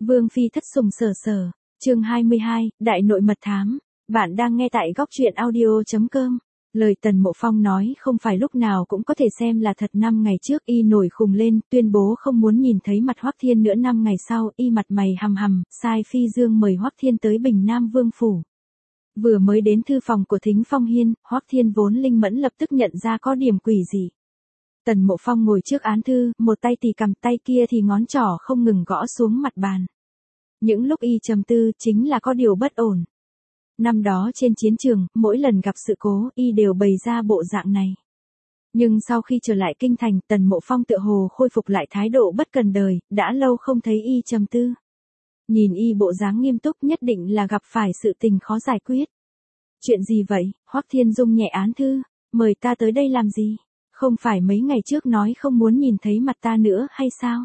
Vương phi thất sủng sở sở, chương 22, đại nội mật thám. Bạn đang nghe tại góc truyện audio.com. Lời Tần Mộ Phong nói không phải lúc nào cũng có thể xem là thật. 5 ngày trước y nổi khùng lên, tuyên bố không muốn nhìn thấy mặt Hoắc Thiên nữa. 5 ngày sau, y mặt mày hằm hằm, sai Phi Dương mời Hoắc Thiên tới Bình Nam Vương phủ. Vừa mới đến thư phòng của Thính Phong Hiên, Hoắc Thiên vốn linh mẫn lập tức nhận ra có điểm quỷ dị. Tần Mộ Phong ngồi trước án thư, một tay thì cầm tay kia thì ngón trỏ không ngừng gõ xuống mặt bàn. Những lúc y trầm tư chính là có điều bất ổn. Năm đó trên chiến trường, mỗi lần gặp sự cố, y đều bày ra bộ dạng này. Nhưng sau khi trở lại kinh thành, Tần Mộ Phong tựa hồ khôi phục lại thái độ bất cần đời, đã lâu không thấy y trầm tư. Nhìn y bộ dáng nghiêm túc nhất định là gặp phải sự tình khó giải quyết. Chuyện gì vậy? Hoắc Thiên rung nhẹ án thư, mời ta tới đây làm gì? Không phải mấy ngày trước nói không muốn nhìn thấy mặt ta nữa hay sao?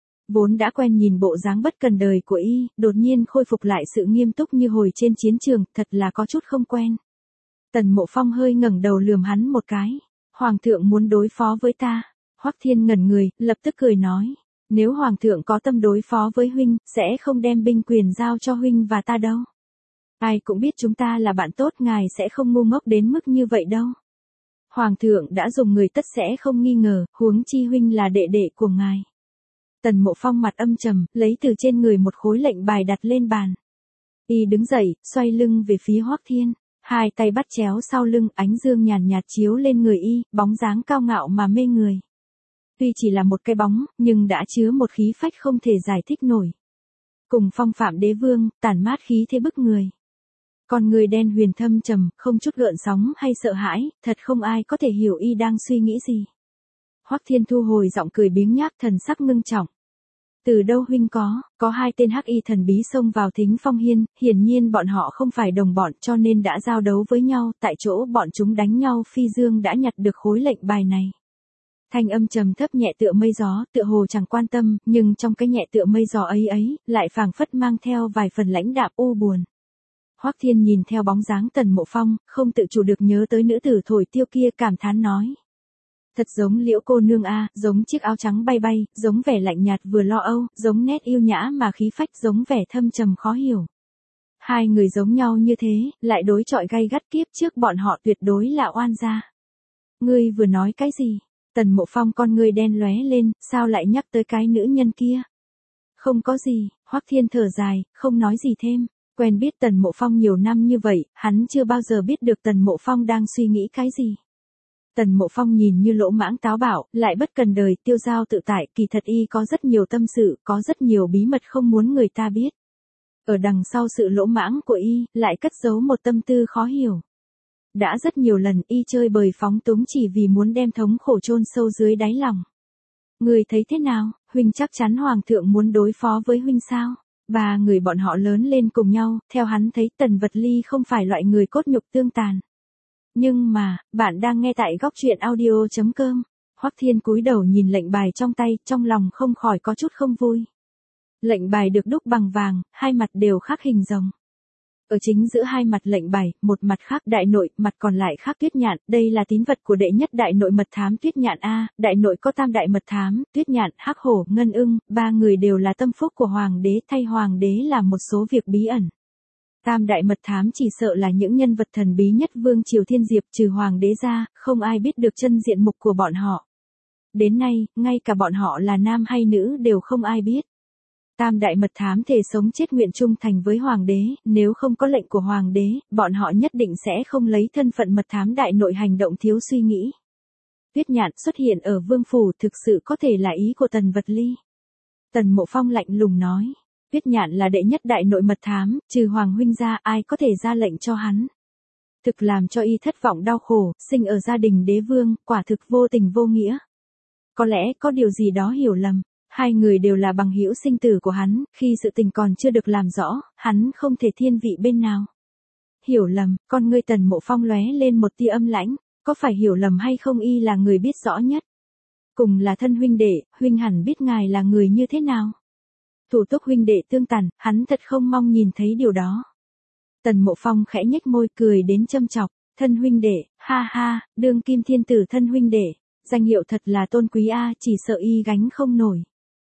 Vốn đã quen nhìn bộ dáng bất cần đời của y, đột nhiên khôi phục lại sự nghiêm túc như hồi trên chiến trường, thật là có chút không quen. Tần Mộ Phong hơi ngẩng đầu lườm hắn một cái. Hoàng thượng muốn đối phó với ta. Hoắc Thiên ngẩn người, lập tức cười nói. Nếu Hoàng thượng có tâm đối phó với huynh, sẽ không đem binh quyền giao cho huynh và ta đâu. Ai cũng biết chúng ta là bạn tốt, ngài sẽ không ngu ngốc đến mức như vậy đâu. Hoàng thượng đã dùng người tất sẽ không nghi ngờ, huống chi huynh là đệ đệ của ngài. Tần Mộ Phong mặt âm trầm, lấy từ trên người một khối lệnh bài đặt lên bàn. Y đứng dậy, xoay lưng về phía Hoắc Thiên, hai tay bắt chéo sau lưng, ánh dương nhàn nhạt chiếu lên người y, bóng dáng cao ngạo mà mê người. Tuy chỉ là một cái bóng, nhưng đã chứa một khí phách không thể giải thích nổi. Cùng phong phạm đế vương, tản mát khí thế bức người. Con người đen huyền thâm trầm, không chút gợn sóng hay sợ hãi, thật không ai có thể hiểu y đang suy nghĩ gì. Hoắc Thiên thu hồi giọng cười biếng nhác, thần sắc ngưng trọng. Từ đâu huynh có hai tên hắc y thần bí xông vào Thính Phong Hiên, hiển nhiên bọn họ không phải đồng bọn cho nên đã giao đấu với nhau, tại chỗ bọn chúng đánh nhau. Phi Dương đã nhặt được khối lệnh bài này. Thanh âm trầm thấp nhẹ tựa mây gió, tựa hồ chẳng quan tâm, nhưng trong cái nhẹ tựa mây gió ấy, lại phảng phất mang theo vài phần lãnh đạm u buồn. Hoắc Thiên nhìn theo bóng dáng Tần Mộ Phong, không tự chủ được nhớ tới nữ tử thổi tiêu kia, cảm thán nói. Thật giống Liễu cô nương a, giống chiếc áo trắng bay bay, giống vẻ lạnh nhạt vừa lo âu, giống nét yêu nhã mà khí phách, giống vẻ thâm trầm khó hiểu. Hai người giống nhau như thế, lại đối chọi gay gắt, kiếp trước bọn họ tuyệt đối là oan gia. Ngươi vừa nói cái gì? Tần Mộ Phong con ngươi đen lóe lên, sao lại nhắc tới cái nữ nhân kia? Không có gì, Hoắc Thiên thở dài, không nói gì thêm. Quen biết Tần Mộ Phong nhiều năm như vậy, hắn chưa bao giờ biết được Tần Mộ Phong đang suy nghĩ cái gì. Tần Mộ Phong nhìn như lỗ mãng táo bạo, lại bất cần đời, tiêu dao tự tại, kỳ thật y có rất nhiều tâm sự, có rất nhiều bí mật không muốn người ta biết. Ở đằng sau sự lỗ mãng của y, lại cất giấu một tâm tư khó hiểu. Đã rất nhiều lần y chơi bời phóng túng chỉ vì muốn đem thống khổ chôn sâu dưới đáy lòng. Người thấy thế nào, huynh chắc chắn Hoàng thượng muốn đối phó với huynh sao? Ba người bọn họ lớn lên cùng nhau, theo hắn thấy Tần Vật Ly không phải loại người cốt nhục tương tàn. Nhưng mà, bạn đang nghe tại góc truyện audio.com. Hoắc Thiên cúi đầu nhìn lệnh bài trong tay, trong lòng không khỏi có chút không vui. Lệnh bài được đúc bằng vàng, hai mặt đều khắc hình rồng. Ở chính giữa hai mặt lệnh bài, một mặt khác đại nội, mặt còn lại khác Tuyết Nhạn, đây là tín vật của đệ nhất đại nội mật thám Tuyết Nhạn a, đại nội có tam đại mật thám, Tuyết Nhạn, Hắc Hổ, Ngân Ưng, ba người đều là tâm phúc của hoàng đế, thay hoàng đế làm một số việc bí ẩn. Tam đại mật thám chỉ sợ là những nhân vật thần bí nhất vương triều Thiên Diệp, trừ hoàng đế ra, không ai biết được chân diện mục của bọn họ. Đến nay, ngay cả bọn họ là nam hay nữ đều không ai biết. Tam đại mật thám thề sống chết nguyện trung thành với hoàng đế, nếu không có lệnh của hoàng đế, bọn họ nhất định sẽ không lấy thân phận mật thám đại nội hành động thiếu suy nghĩ. Tuyết Nhạn xuất hiện ở vương phủ thực sự có thể là ý của Tần Vật Ly. Tần Mộ Phong lạnh lùng nói. Tuyết Nhạn là đệ nhất đại nội mật thám, trừ hoàng huynh ra ai có thể ra lệnh cho hắn. Thực làm cho y thất vọng đau khổ, sinh ở gia đình đế vương, quả thực vô tình vô nghĩa. Có lẽ có điều gì đó hiểu lầm. Hai người đều là bằng hữu sinh tử của hắn, khi sự tình còn chưa được làm rõ, hắn không thể thiên vị bên nào. Hiểu lầm, con ngươi Tần Mộ Phong lóe lên một tia âm lãnh, có phải hiểu lầm hay không y là người biết rõ nhất. Cùng là thân huynh đệ, huynh hẳn biết ngài là người như thế nào. Thủ túc huynh đệ tương tàn, hắn thật không mong nhìn thấy điều đó. Tần Mộ Phong khẽ nhếch môi cười đến châm chọc, thân huynh đệ, ha ha, đương kim thiên tử thân huynh đệ, danh hiệu thật là tôn quý a, chỉ sợ y gánh không nổi.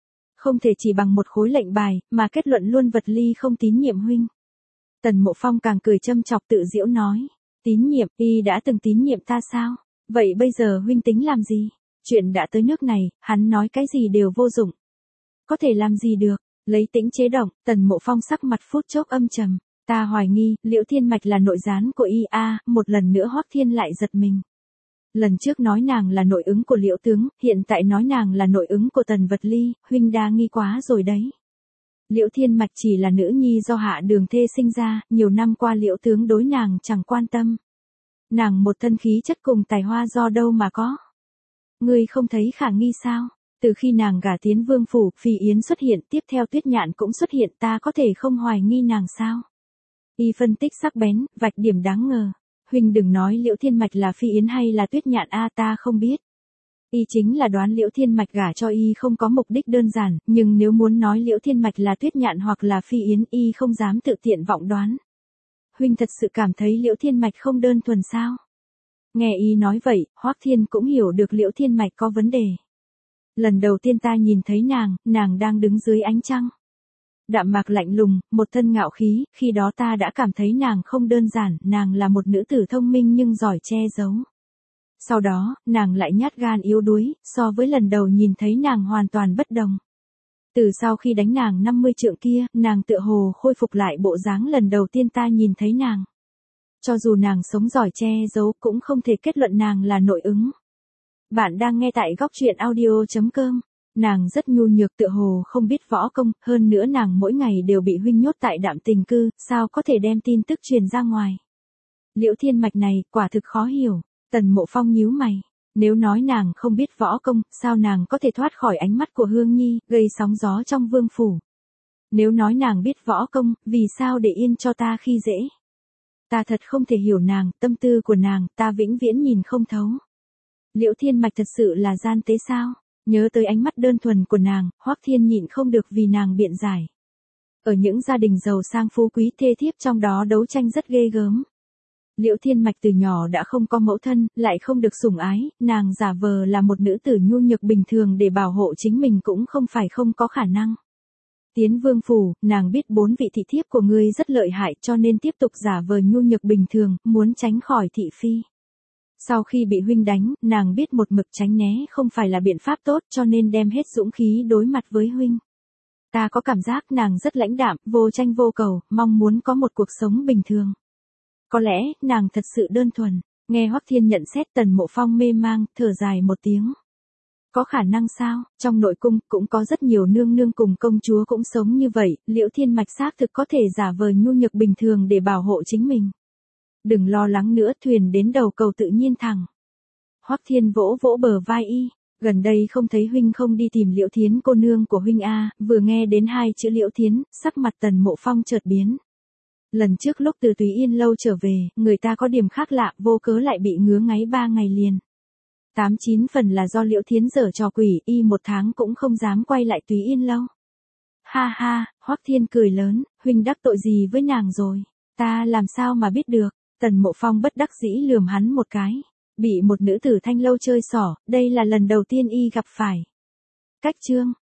Không thể chỉ bằng một khối lệnh bài, mà kết luận luôn vật ly không tín nhiệm huynh. Tần Mộ Phong càng cười châm chọc tự giễu nói. Tín nhiệm, y đã từng tín nhiệm ta sao? Vậy bây giờ huynh tính làm gì? Chuyện đã tới nước này, hắn nói cái gì đều vô dụng. Có thể làm gì được? Lấy tĩnh chế động, Tần Mộ Phong sắc mặt phút chốc âm trầm. Ta hoài nghi, Liễu Thiên Mạch là nội gián của y a. Một lần nữa Hoắc Thiên lại giật mình. Lần trước nói nàng là nội ứng của Liễu tướng, hiện tại nói nàng là nội ứng của Tần Vật Ly, huynh đa nghi quá rồi đấy. Liễu Thiên Mạch chỉ là nữ nhi do Hạ Đường Thê sinh ra, nhiều năm qua Liễu tướng đối nàng chẳng quan tâm. Nàng một thân khí chất cùng tài hoa do đâu mà có. Ngươi không thấy khả nghi sao? Từ khi nàng gả tiến vương phủ, Phi Yến xuất hiện, tiếp theo Tuyết Nhạn cũng xuất hiện, ta có thể không hoài nghi nàng sao? Y phân tích sắc bén, vạch điểm đáng ngờ. Huynh đừng nói Liễu Thiên Mạch là Phi Yến hay là Tuyết Nhạn a, ta không biết. Y chính là đoán Liễu Thiên Mạch gả cho y không có mục đích đơn giản, nhưng nếu muốn nói Liễu Thiên Mạch là Tuyết Nhạn hoặc là Phi Yến, y không dám tự tiện vọng đoán. Huynh thật sự cảm thấy Liễu Thiên Mạch không đơn thuần sao? Nghe y nói vậy, Hoắc Thiên cũng hiểu được Liễu Thiên Mạch có vấn đề. Lần đầu tiên ta nhìn thấy nàng đang đứng dưới ánh trăng. Đạm mạc lạnh lùng, một thân ngạo khí, khi đó ta đã cảm thấy nàng không đơn giản, nàng là một nữ tử thông minh nhưng giỏi che giấu. Sau đó, nàng lại nhát gan yếu đuối, so với lần đầu nhìn thấy nàng hoàn toàn bất đồng. Từ sau khi đánh nàng 50 trượng kia, nàng tựa hồ khôi phục lại bộ dáng lần đầu tiên ta nhìn thấy nàng. Cho dù nàng sống giỏi che giấu cũng không thể kết luận nàng là nội ứng. Bạn đang nghe tại góc truyện audio.com. Nàng rất nhu nhược tựa hồ không biết võ công, hơn nữa nàng mỗi ngày đều bị huynh nhốt tại Đạm Tình Cư, sao có thể đem tin tức truyền ra ngoài. Liễu Thiên Mạch này, quả thực khó hiểu. Tần Mộ Phong nhíu mày. Nếu nói nàng không biết võ công, sao nàng có thể thoát khỏi ánh mắt của Hương Nhi, gây sóng gió trong vương phủ. Nếu nói nàng biết võ công, vì sao để yên cho ta khi dễ. Ta thật không thể hiểu nàng, tâm tư của nàng, ta vĩnh viễn nhìn không thấu. Liễu Thiên Mạch thật sự là gian tế sao? Nhớ tới ánh mắt đơn thuần của nàng, Hoắc Thiên nhịn không được vì nàng biện giải. Ở những gia đình giàu sang phú quý thê thiếp trong đó đấu tranh rất ghê gớm. Liễu Thiên Mạch từ nhỏ đã không có mẫu thân, lại không được sủng ái, nàng giả vờ là một nữ tử nhu nhược bình thường để bảo hộ chính mình cũng không phải không có khả năng. Tiến vương phủ, nàng biết 4 vị thị thiếp của ngươi rất lợi hại cho nên tiếp tục giả vờ nhu nhược bình thường, muốn tránh khỏi thị phi. Sau khi bị huynh đánh, nàng biết một mực tránh né không phải là biện pháp tốt cho nên đem hết dũng khí đối mặt với huynh. Ta có cảm giác nàng rất lãnh đạm, vô tranh vô cầu, mong muốn có một cuộc sống bình thường. Có lẽ, nàng thật sự đơn thuần. Nghe Hoắc Thiên nhận xét Tần Mộ Phong mê mang, thở dài một tiếng. Có khả năng sao, trong nội cung cũng có rất nhiều nương nương cùng công chúa cũng sống như vậy, Liễu Thiên Mạch xác thực có thể giả vờ nhu nhược bình thường để bảo hộ chính mình. Đừng lo lắng nữa, thuyền đến đầu cầu tự nhiên thẳng. Hoắc Thiên vỗ vỗ bờ vai y, gần đây không thấy huynh không đi tìm Liễu Thiến cô nương của huynh a. Vừa nghe đến 2 chữ Liễu Thiến, sắc mặt Tần Mộ Phong chợt biến. Lần trước lúc từ Túy Yên lâu trở về, người ta có điểm khác lạ, vô cớ lại bị ngứa ngáy 3 ngày liền. 8-9 phần là do Liễu Thiến giở trò quỷ, y 1 tháng cũng không dám quay lại Túy Yên lâu. Ha ha, Hoắc Thiên cười lớn, huynh đắc tội gì với nàng rồi? Ta làm sao mà biết được? Tần Mộ Phong bất đắc dĩ lườm hắn một cái. Bị một nữ tử thanh lâu chơi xỏ, đây là lần đầu tiên y gặp phải. Cách chương